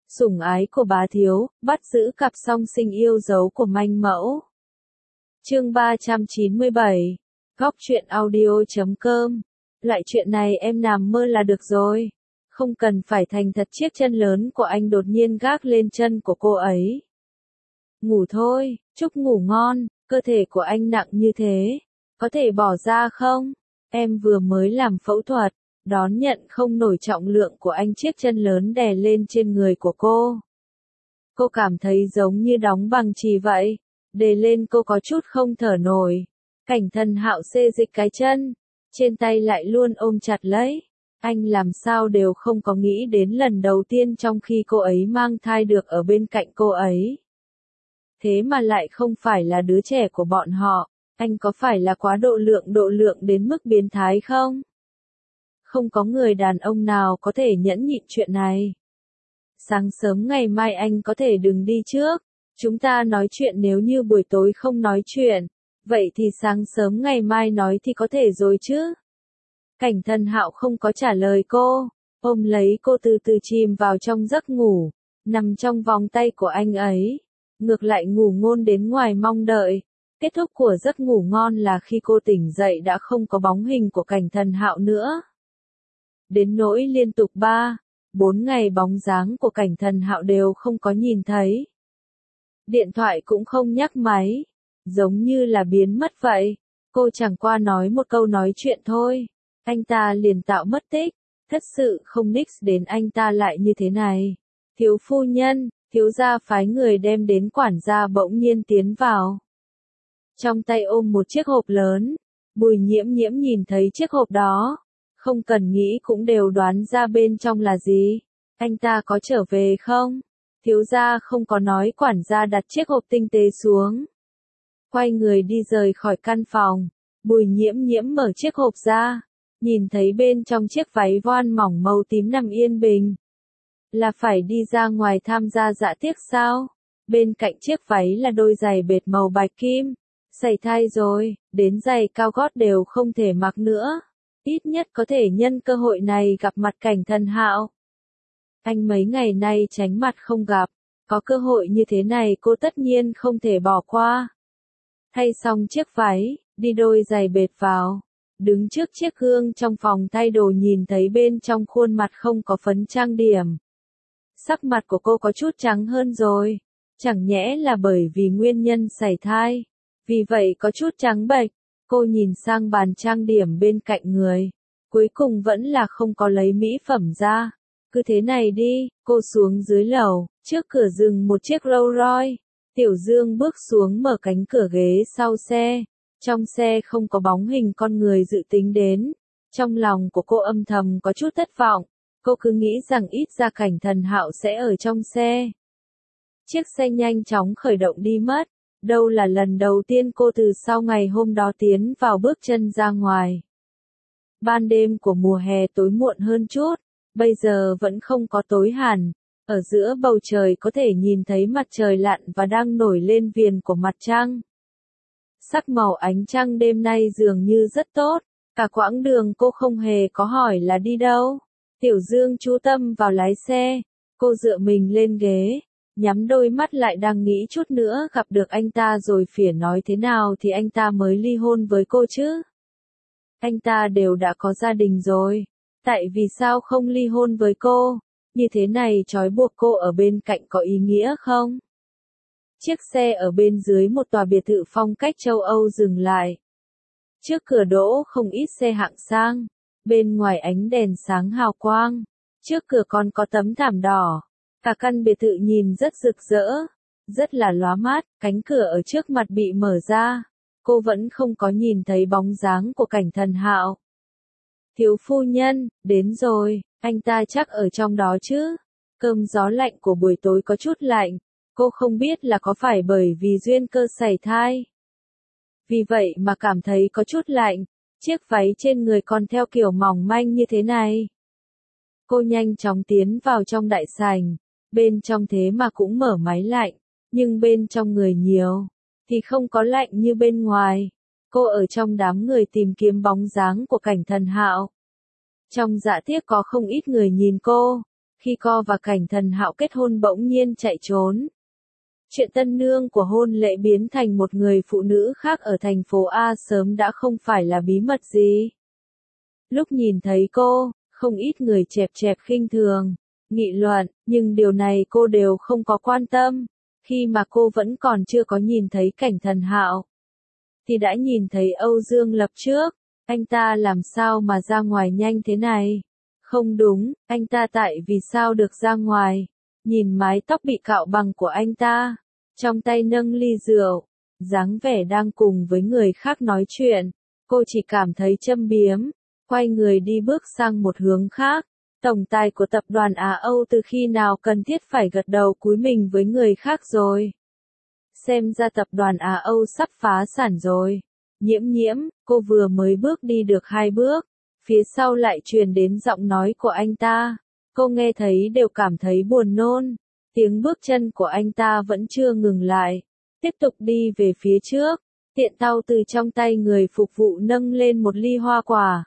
Sủng ái của bá thiếu, bắt giữ cặp song sinh yêu dấu của manh mẫu. Chương 397. Góc truyện audio.com. Loại chuyện này em nằm mơ là được rồi. Không cần phải thành thật. Chiếc chân lớn của anh đột nhiên gác lên chân của cô ấy. Ngủ thôi, chúc ngủ ngon. Cơ thể của anh nặng như thế, có thể bỏ ra không? Em vừa mới làm phẫu thuật, đón nhận không nổi trọng lượng của anh. Chiếc chân lớn đè lên trên người của cô. Cô cảm thấy giống như đóng bằng chì vậy. Đè lên cô có chút không thở nổi. Cảnh Thần Hạo xê dịch cái chân, trên tay lại luôn ôm chặt lấy. Anh làm sao đều không có nghĩ đến lần đầu tiên trong khi cô ấy mang thai được ở bên cạnh cô ấy. Thế mà lại không phải là đứa trẻ của bọn họ. Anh có phải là quá độ lượng đến mức biến thái không? Không có người đàn ông nào có thể nhẫn nhịn chuyện này. Sáng sớm ngày mai anh có thể đừng đi trước. Chúng ta nói chuyện, nếu như buổi tối không nói chuyện, vậy thì sáng sớm ngày mai nói thì có thể rồi chứ. Cảnh Thần Hạo không có trả lời cô, ôm lấy cô từ từ chìm vào trong giấc ngủ, nằm trong vòng tay của anh ấy. Ngược lại ngủ ngon đến ngoài mong đợi. Kết thúc của giấc ngủ ngon là khi cô tỉnh dậy đã không có bóng hình của Cảnh Thần Hạo nữa. Đến nỗi liên tục 3-4 ngày bóng dáng của Cảnh Thần Hạo đều không có nhìn thấy. Điện thoại cũng không nhắc máy, giống như là biến mất vậy. Cô chẳng qua nói một câu nói chuyện thôi, anh ta liền tạo mất tích. Thật sự không nix đến anh ta lại như thế này. Thiếu phu nhân, thiếu gia phái người đem đến. Quản gia bỗng nhiên tiến vào, trong tay ôm một chiếc hộp lớn. Bùi Nhiễm Nhiễm nhìn thấy chiếc hộp đó, không cần nghĩ cũng đều đoán ra bên trong là gì. Anh ta có trở về không? Thiếu gia không có nói. Quản gia đặt chiếc hộp tinh tế xuống, quay người đi rời khỏi căn phòng. Bùi Nhiễm Nhiễm mở chiếc hộp ra, nhìn thấy bên trong chiếc váy voan mỏng màu tím nằm yên bình. Là phải đi ra ngoài tham gia dạ tiệc sao? Bên cạnh chiếc váy là đôi giày bệt màu bạch kim. Sẩy thai rồi, đến giày cao gót đều không thể mặc nữa. Ít nhất có thể nhân cơ hội này gặp mặt Cảnh Thần Hạo. Anh mấy ngày nay tránh mặt không gặp, có cơ hội như thế này cô tất nhiên không thể bỏ qua. Thay xong chiếc váy, đi đôi giày bệt vào, đứng trước chiếc gương trong phòng thay đồ, nhìn thấy bên trong khuôn mặt không có phấn trang điểm. Sắc mặt của cô có chút trắng hơn rồi, chẳng nhẽ là bởi vì nguyên nhân sẩy thai, vì vậy có chút trắng bệch. Cô nhìn sang bàn trang điểm bên cạnh người, cuối cùng vẫn là không có lấy mỹ phẩm ra. Cứ thế này đi, cô xuống dưới lầu, trước cửa dừng một chiếc Rolls Royce. Tiểu Dương bước xuống mở cánh cửa ghế sau xe. Trong xe không có bóng hình con người dự tính đến. Trong lòng của cô âm thầm có chút thất vọng. Cô cứ nghĩ rằng ít ra Cảnh Thần Hạo sẽ ở trong xe. Chiếc xe nhanh chóng khởi động đi mất. Đâu là lần đầu tiên cô từ sau ngày hôm đó tiến vào bước chân ra ngoài. Ban đêm của mùa hè tối muộn hơn chút, bây giờ vẫn không có tối hẳn. Ở giữa bầu trời có thể nhìn thấy mặt trời lặn và đang nổi lên viền của mặt trăng. Sắc màu ánh trăng đêm nay dường như rất tốt. Cả quãng đường cô không hề có hỏi là đi đâu. Tiểu Dương chú tâm vào lái xe. Cô dựa mình lên ghế, nhắm đôi mắt lại đang nghĩ chút nữa gặp được anh ta rồi phỉa nói thế nào thì anh ta mới ly hôn với cô chứ. Anh ta đều đã có gia đình rồi, tại vì sao không ly hôn với cô? Như thế này trói buộc cô ở bên cạnh có ý nghĩa không? Chiếc xe ở bên dưới một tòa biệt thự phong cách châu Âu dừng lại. Trước cửa đỗ không ít xe hạng sang, bên ngoài ánh đèn sáng hào quang, trước cửa còn có tấm thảm đỏ. Cả căn biệt thự nhìn rất rực rỡ, rất là lóa mắt. Cánh cửa ở trước mặt bị mở ra, cô vẫn không có nhìn thấy bóng dáng của Cảnh Thần Hạo. Thiếu phu nhân, đến rồi, anh ta chắc ở trong đó chứ. Cơn gió lạnh của buổi tối có chút lạnh, cô không biết là có phải bởi vì duyên cơ sẩy thai. Vì vậy mà cảm thấy có chút lạnh, chiếc váy trên người còn theo kiểu mỏng manh như thế này. Cô nhanh chóng tiến vào trong đại sảnh, bên trong thế mà cũng mở máy lạnh, nhưng bên trong người nhiều, thì không có lạnh như bên ngoài. Cô ở trong đám người tìm kiếm bóng dáng của Cảnh Thần Hạo. Trong dạ tiệc có không ít người nhìn cô, Khi cô và Cảnh Thần Hạo kết hôn bỗng nhiên chạy trốn. Chuyện tân nương của hôn lễ biến thành một người phụ nữ khác ở thành phố A sớm đã không phải là bí mật gì. Lúc nhìn thấy cô, không ít người chẹp chẹp khinh thường, nghị luận, nhưng điều này cô đều không có quan tâm. Khi mà cô vẫn còn chưa có nhìn thấy Cảnh Thần Hạo, thì đã nhìn thấy Âu Dương Lập trước. Anh ta làm sao mà ra ngoài nhanh thế này? Không đúng, anh ta tại vì sao được ra ngoài? Nhìn mái tóc bị cạo bằng của anh ta, trong tay nâng ly rượu, dáng vẻ đang cùng với người khác nói chuyện. Cô chỉ cảm thấy châm biếm, quay người đi bước sang một hướng khác. Tổng tài của tập đoàn Á Âu từ khi nào cần thiết phải gật đầu cúi mình với người khác rồi? Xem ra tập đoàn Á Âu sắp phá sản rồi. Nhiễm nhiễm, cô vừa mới bước đi được 2 bước, phía sau lại truyền đến giọng nói của anh ta. Cô nghe thấy đều cảm thấy buồn nôn. Tiếng bước chân của anh ta vẫn chưa ngừng lại, tiếp tục đi về phía trước, tiện tay từ trong tay người phục vụ nâng lên một ly hoa quả.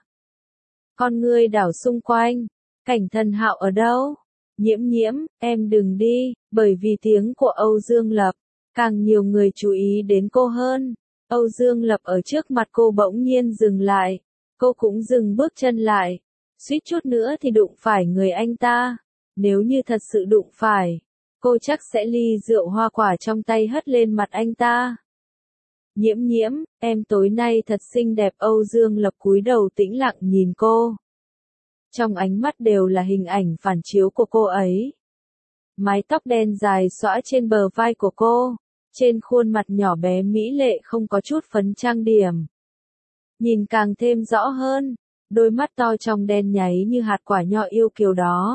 Con ngươi đảo xung quanh, Cảnh Thần Hạo ở đâu? Nhiễm nhiễm, em đừng đi, bởi vì tiếng của Âu Dương Lập, càng nhiều người chú ý đến cô hơn. Âu Dương Lập ở trước mặt cô bỗng nhiên dừng lại, cô cũng dừng bước chân lại, suýt chút nữa thì đụng phải người anh ta. Nếu như thật sự đụng phải, cô chắc sẽ ly rượu hoa quả trong tay hất lên mặt anh ta. Nhiễm nhiễm, em tối nay thật xinh đẹp. Âu Dương Lập cúi đầu tĩnh lặng nhìn cô. Trong ánh mắt đều là hình ảnh phản chiếu của cô ấy. Mái tóc đen dài xõa trên bờ vai của cô, trên khuôn mặt nhỏ bé mỹ lệ không có chút phấn trang điểm. Nhìn càng thêm rõ hơn, đôi mắt to trong đen nháy như hạt quả nho yêu kiều đó.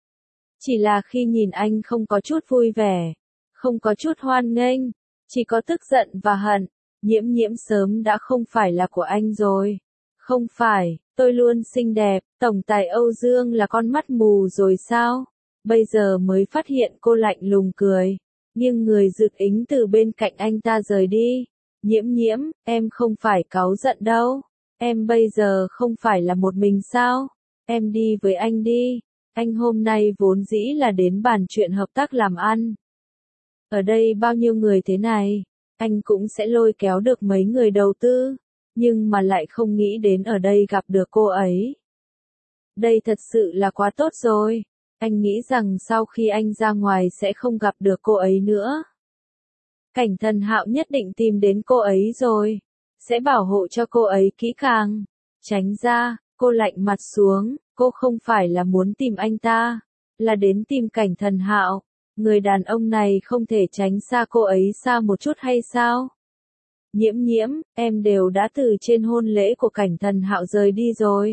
Chỉ là khi nhìn anh không có chút vui vẻ, không có chút hoan nghênh, chỉ có tức giận và hận. Nhiễm nhiễm sớm đã không phải là của anh rồi. Không phải, tôi luôn xinh đẹp. Tổng tài Âu Dương là con mắt mù rồi sao? Bây giờ mới phát hiện. Cô lạnh lùng cười, nghiêng người rực ính từ bên cạnh anh ta rời đi. Nhiễm nhiễm, em không phải cáu giận đâu. Em bây giờ không phải là một mình sao? Em đi với anh đi. Anh hôm nay vốn dĩ là đến bàn chuyện hợp tác làm ăn. Ở đây bao nhiêu người thế này, anh cũng sẽ lôi kéo được mấy người đầu tư, nhưng mà lại không nghĩ đến ở đây gặp được cô ấy. Đây thật sự là quá tốt rồi. Anh nghĩ rằng sau khi anh ra ngoài sẽ không gặp được cô ấy nữa. Cảnh Thần Hạo nhất định tìm đến cô ấy rồi, sẽ bảo hộ cho cô ấy kỹ càng. Tránh ra, cô lạnh mặt xuống, cô không phải là muốn tìm anh ta, là đến tìm Cảnh Thần Hạo. Người đàn ông này không thể tránh xa cô ấy xa một chút hay sao? Nhiễm nhiễm, em đều đã từ trên hôn lễ của Cảnh Thần Hạo rời đi rồi.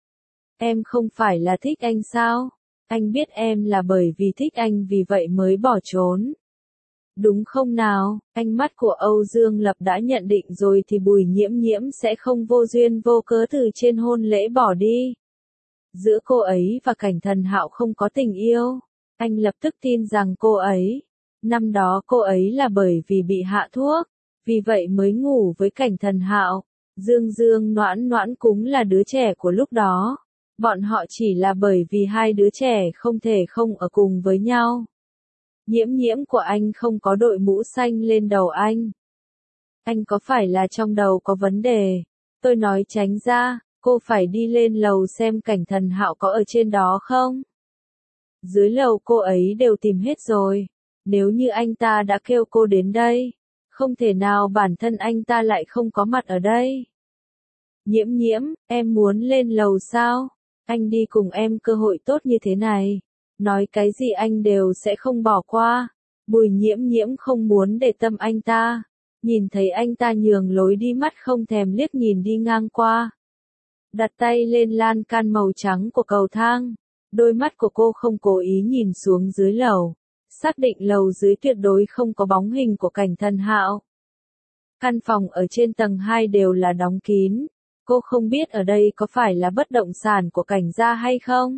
Em không phải là thích anh sao? Anh biết em là bởi vì thích anh vì vậy mới bỏ trốn. Đúng không nào? Ánh mắt của Âu Dương Lập đã nhận định rồi thì Bùi Nhiễm nhiễm sẽ không vô duyên vô cớ từ trên hôn lễ bỏ đi. Giữa cô ấy và Cảnh Thần Hạo không có tình yêu. Anh lập tức tin rằng cô ấy, năm đó cô ấy là bởi vì bị hạ thuốc, vì vậy mới ngủ với Cảnh Thần Hạo. Dương Dương Noãn Noãn cũng là đứa trẻ của lúc đó. Bọn họ chỉ là bởi vì hai đứa trẻ không thể không ở cùng với nhau. Nhiễm nhiễm của anh không có đội mũ xanh lên đầu anh. Anh có phải là trong đầu có vấn đề? Tôi nói tránh ra, cô phải đi lên lầu xem Cảnh Thần Hạo có ở trên đó không? Dưới lầu cô ấy đều tìm hết rồi. Nếu như anh ta đã kêu cô đến đây, không thể nào bản thân anh ta lại không có mặt ở đây. Nhiễm nhiễm, em muốn lên lầu sao? Anh đi cùng em cơ hội tốt như thế này. Nói cái gì anh đều sẽ không bỏ qua. Bùi Nhiễm nhiễm không muốn để tâm anh ta. Nhìn thấy anh ta nhường lối đi mắt không thèm liếc nhìn đi ngang qua. Đặt tay lên lan can màu trắng của cầu thang. Đôi mắt của cô không cố ý nhìn xuống dưới lầu. Xác định lầu dưới tuyệt đối không có bóng hình của Cảnh Thần Hạo. Căn phòng ở trên tầng 2 đều là đóng kín. Cô không biết ở đây có phải là bất động sản của Cảnh gia hay không.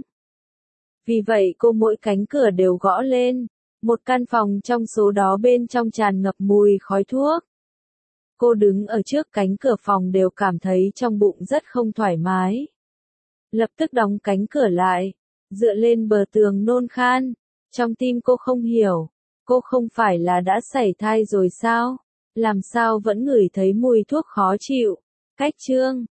Vì vậy cô mỗi cánh cửa đều gõ lên. Một căn phòng trong số đó bên trong tràn ngập mùi khói thuốc. Cô đứng ở trước cánh cửa phòng đều cảm thấy trong bụng rất không thoải mái. Lập tức đóng cánh cửa lại. dựa lên bờ tường nôn khan. Trong tim cô không hiểu, cô không phải là đã sảy thai rồi sao? Làm sao vẫn ngửi thấy mùi thuốc khó chịu? Cách chương